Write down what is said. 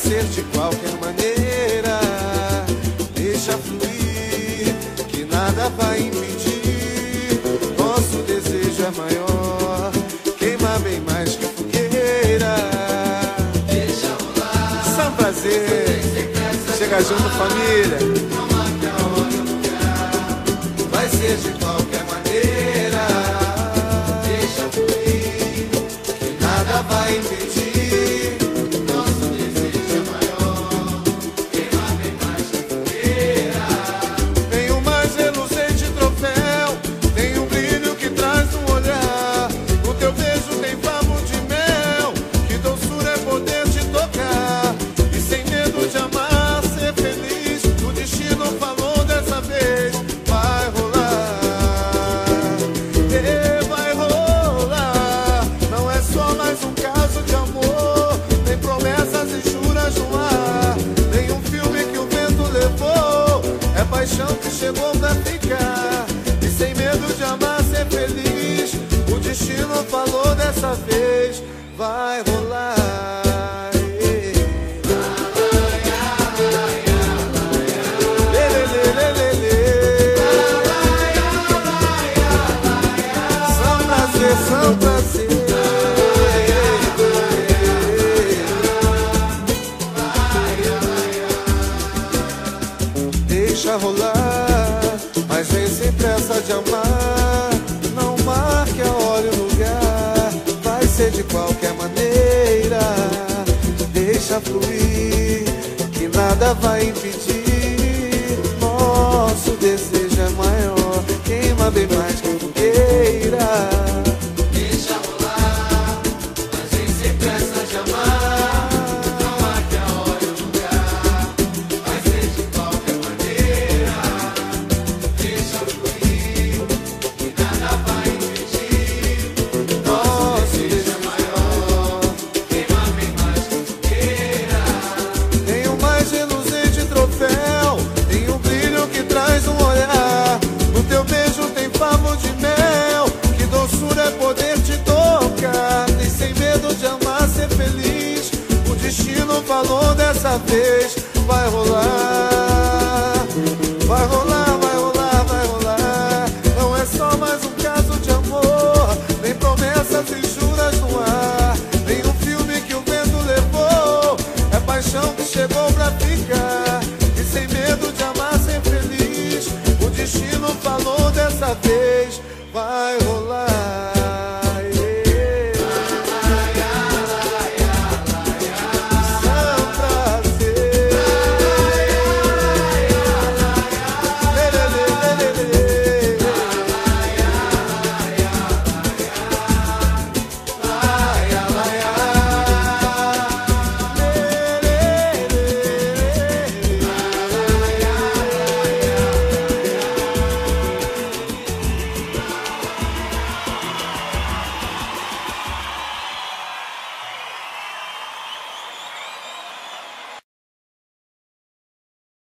ser de qualquer maneira. Deixa fluir, que nada vai impedir. Nosso desejo é maior, queima bem mais que fogueira. Deixa rolar, São prazer, chega junto família. vai ser de qualquer maneira. Deixa fluir, que nada vai impedir. Nosso desejo é maior, queima bem mais que fogueira. Tenho mais reluzente troféu, tem um brilho que traz um olhar. No teu beijo tem favo de mel, que doçura é poder te tocar. E sem medo de amar, ser feliz, o destino falou dessa vez. Vai rolar, vai rolar. Não é só mais um caso de amor, tem promessas e juras no ar. Nenhum filme que o vento levou, é paixão que chegou pra ficar. E sem medo de amar, ser feliz, o destino falou dessa vez. Vai rolar. Lê, lê, lê, lê, lê, lê. São prazer, são prazer. Deixa rolar, mas vem sem pressa de amar. Não marque a hora e o lugar, vai ser de qualquer maneira. Deixa fluir, que nada vai impedir. Nosso desejo é maior, queima bem mais que fogueira. Deixa rolar, mas vem sem pressa de amar. Não marque a hora e o lugar, vai ser de qualquer maneira. Deixa fluir, que nada vai impedir. Nosso Desejo é maior, queima bem mais que fogueira. tenho mais reluzente troféu, tem um brilho que traz um olhar. No teu beijo tem favo de mel, que doçura é poder te tocar. E sem medo de amar, ser feliz, o destino falou dessa vez. Vai rolar, vai rolar, vai rolar, vai rolar. Não é só mais um caso de amor, nem promessas e juras no ar. Nenhum filme que o vento levou, é paixão que chegou pra ficar. E sem medo de amar, ser feliz, o destino falou dessa vez. Vai rolar.